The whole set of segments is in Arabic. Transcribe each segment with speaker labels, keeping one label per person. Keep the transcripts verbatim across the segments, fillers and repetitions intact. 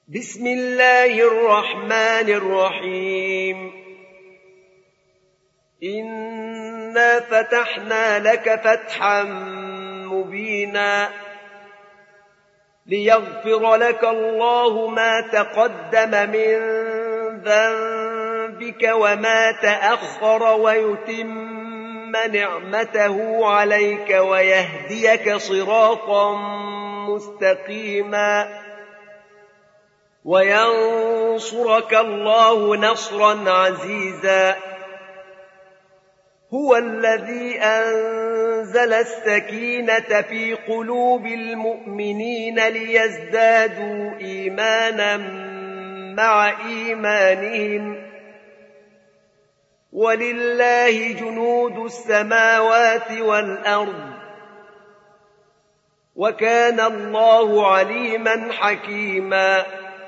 Speaker 1: بسم الله الرحمن الرحيم إنا فتحنا لك فتحا مبينا ليغفر لك الله ما تقدم من ذنبك وما تأخر ويتم نعمته عليك ويهديك صراطا مستقيما وينصرك الله نصرا عزيزا هو الذي أنزل السكينة في قلوب المؤمنين ليزدادوا إيمانا مع إيمانهم ولله جنود السماوات والأرض وكان الله عليما حكيما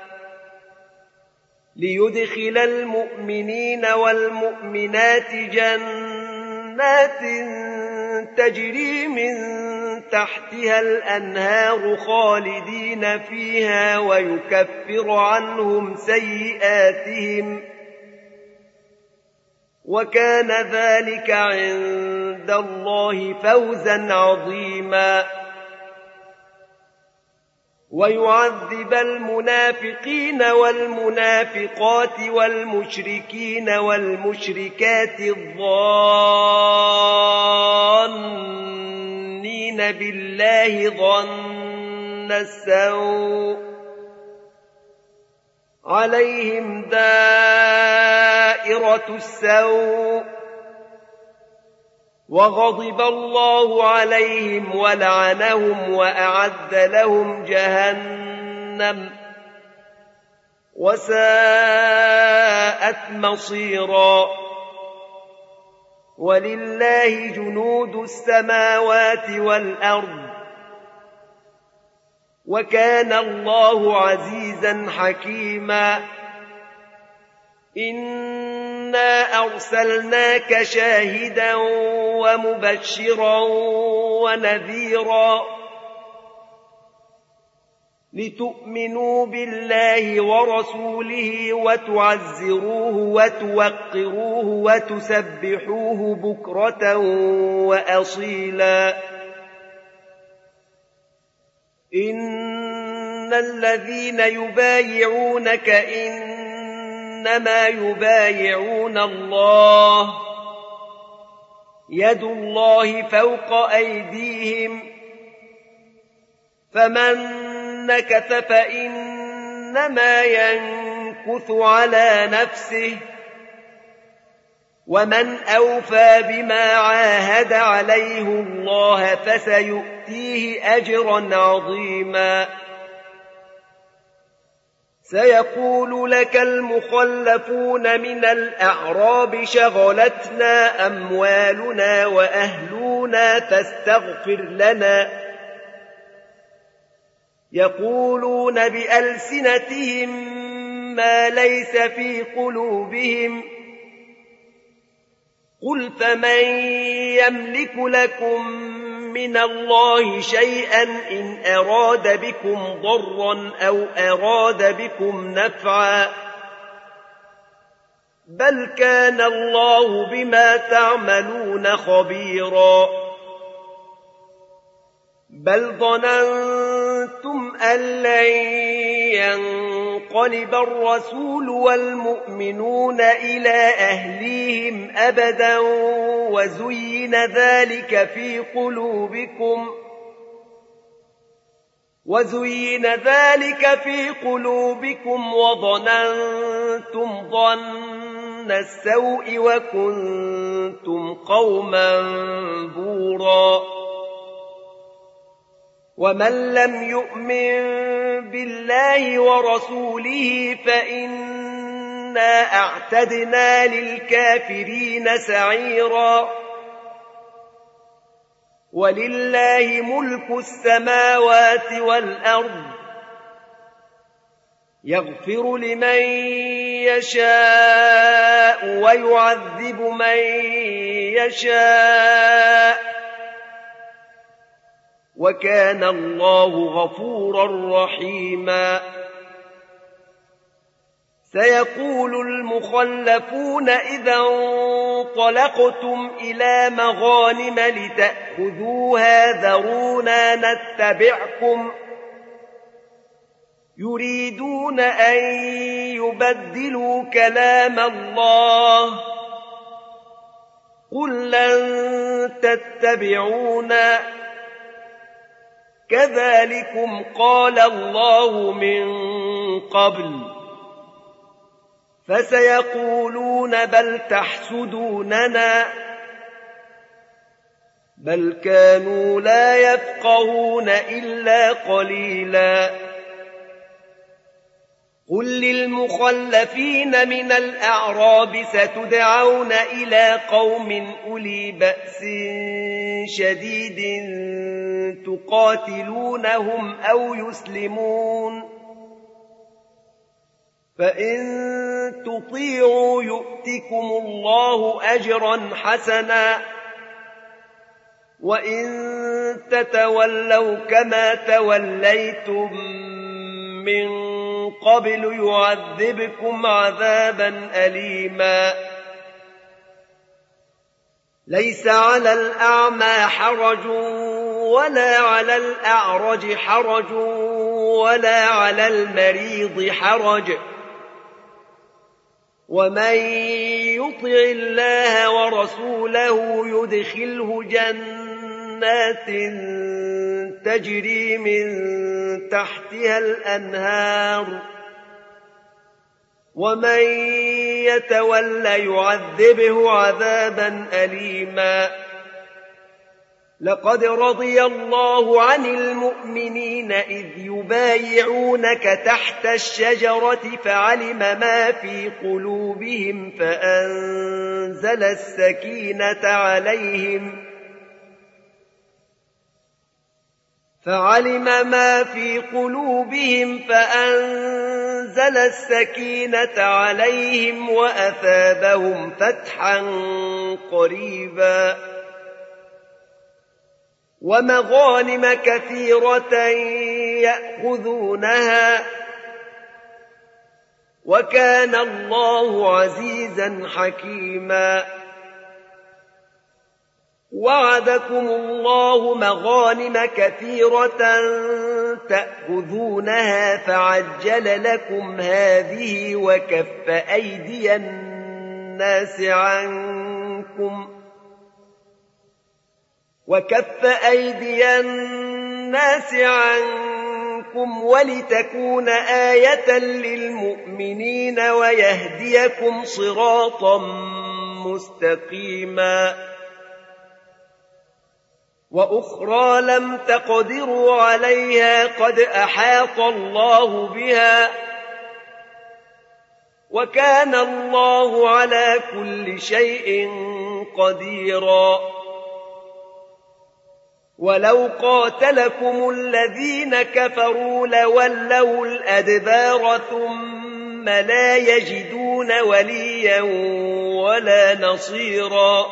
Speaker 1: ليدخل المؤمنين والمؤمنات جنات تجري من تحتها الأنهار خالدين فيها ويكفر عنهم سيئاتهم وكان ذلك عند الله فوزا عظيما ويعذب المنافقين والمنافقات والمشركين والمشركات الظانين بالله ظن السوء عليهم دائرة السوء وغضب الله عليهم ولعنهم وأعد لهم جهنم وساءت مصيرا ولله جنود السماوات والأرض وكان الله عزيزا حكيما إنا أرسلناك شاهدا ومبشرا ونذيرا لتؤمنوا بالله ورسوله وتعزروه وتوقروه وتسبحوه بكرة وأصيلا إن الذين يبايعونك إنما يبايعون الله يد الله فوق أيديهم فمن نكث فإنما ينكث على نفسه ومن أوفى بما عاهد عليه الله فسيؤتيه أجرا عظيما سيقول لك المخلفون من الأعراب شغلتنا أموالنا وأهلنا فاستغفر لنا يقولون بألسنتهم ما ليس في قلوبهم قل فمن يملك لكم من الله شيئا إن أراد بكم ضرا أو أراد بكم نفعا بل كان الله بما تعملون خبيرا بل ظننتم أن لن ينقلب الرسول والمؤمنون إلى أهليهم أبدا وزين ذلك في قلوبكم وزين ذلك في قلوبكم وظننتم ظن السوء وكنتم قوما بورا ومن لم يؤمن بالله ورسوله فإنا أعتدنا للكافرين سعيرا ولله ملك السماوات والأرض يغفر لمن يشاء ويعذب من يشاء وكان الله غفورا رحيما سيقول المخلفون إذا انطلقتم إلى مغانم لتأخذوها ذرونا نتبعكم يريدون أن يبدلوا كلام الله قل لن تتبعونا كذلكم قال الله من قبل فسيقولون بل تحسدوننا بل كانوا لا يفقهون إلا قليلا قل للمخلفين من الأعراب ستدعون إلى قوم أولي بأس شديد تقاتلونهم أو يسلمون فإن تطيعوا يؤتكم الله أجرا حسنا وإن تتولوا كما توليتم من قبل يعذبكم عذابا أليما ليس على الأعمى حرج ولا على الأعرج حرج ولا على المريض حرج ومن يطع الله ورسوله يدخله جنات تجري من تحتها الأنهار ومن يتول يعذبه عذابا أليما لقد رضي الله عن المؤمنين إذ يبايعونك تحت الشجرة فعلم ما في قلوبهم فأنزل السكينة عليهم فعلم ما في قلوبهم فأنزل السكينة عليهم وأثابهم فتحا قريبا ومغانم كثيرة يأخذونها وكان الله عزيزا حكيما وعدكم الله مغانم كثيرة تأخذونها فعجل لكم هذه وكف أيدي الناس عنكم وكف أيدي الناس عنكم ولتكون آية للمؤمنين ويهديكم صراطا مستقيما وأخرى لم تقدروا عليها قد أحاط الله بها وكان الله على كل شيء قديرا ولو قاتلكم الذين كفروا لولوا الأدبار ثم لا يجدون وليا ولا نصيرا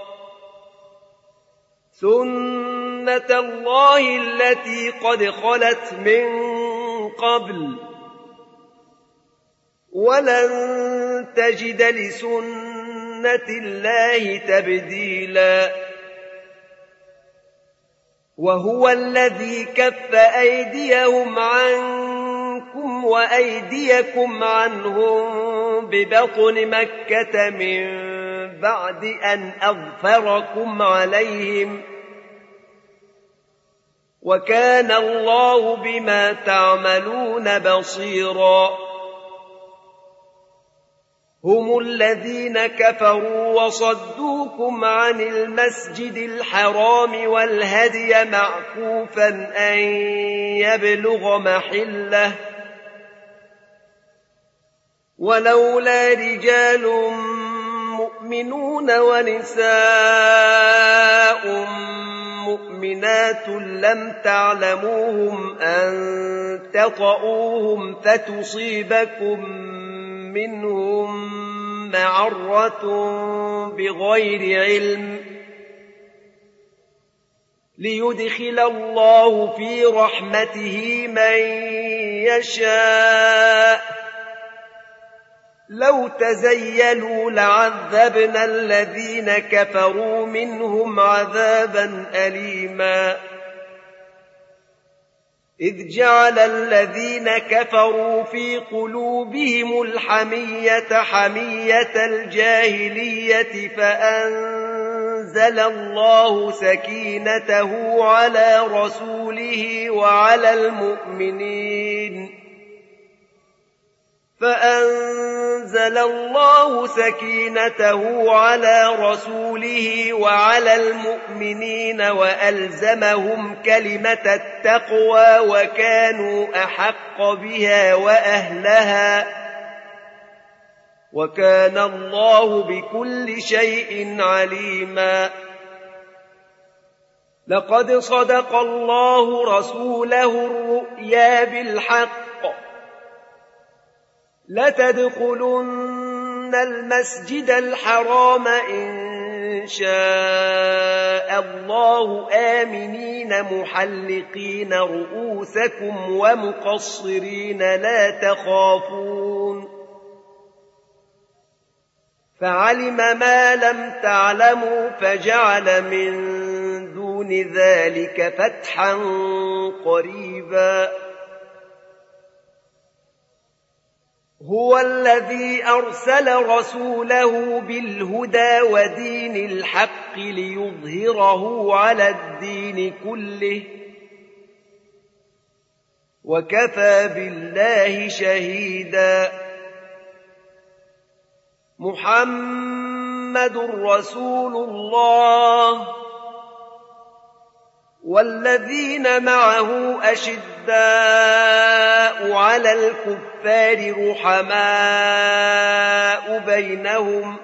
Speaker 1: سنة الله التي قد خلت من قبل ولن تجد لسنة الله تبديلا وهو الذي كف أيديهم عنكم وأيديكم عنهم ببطن مكة من بعد أن أغفركم عليهم وكان الله بما تعملون بصيرا هم الذين كفروا وصدوكم عن المسجد الحرام والهدي معكوفا أن يبلغ محله ولولا رجال مؤمنون ونساء مؤمنات لم تعلموهم أن تطؤوهم فتصيبكم منهم معرة بغير علم ليدخل الله في رحمته من يشاء لو تزيلوا لعذبنا الذين كفروا منهم عذابا أليما إذ جعل الذين كفروا في قلوبهم الحمية حمية الجاهلية فأنزل الله سكينته على رسوله وعلى المؤمنين فأنزل الله سكينته على رسوله وعلى المؤمنين وألزمهم كلمة التقوى وكانوا أحق بها وأهلها وكان الله بكل شيء عليما لقد صدق الله رسوله الرؤيا بالحق لتدخلن المسجد الحرام إن شاء الله آمنين محلقين رؤوسكم ومقصرين لا تخافون فعلم ما لم تعلموا فجعل من دون ذلك فتحا قريبا هو الذي أرسل رسوله بالهدى ودين الحق ليظهره على الدين كله وكفى بالله شهيدا محمد رسول الله والذين معه أشداء على الكفار رحماء بينهم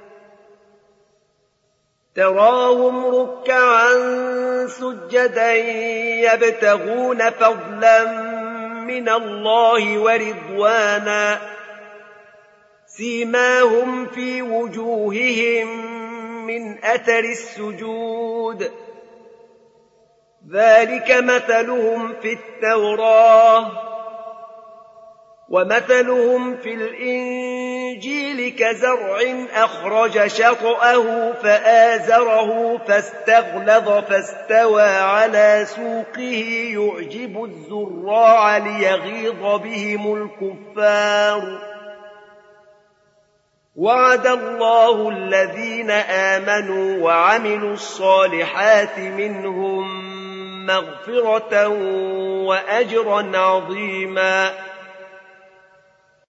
Speaker 1: تراهم ركعا سجدا يبتغون فضلا من الله ورضوانا سيماهم في وجوههم من أثر السجود ذلك مثلهم في التوراة ومثلهم في الإنجيل كزرع أخرج شطأه فآزره فاستغلظ فاستوى على سوقه يعجب الزراع ليغيظ بهم الكفار وعد الله الذين آمنوا وعملوا الصالحات منهم مغفرة وأجرا عظيما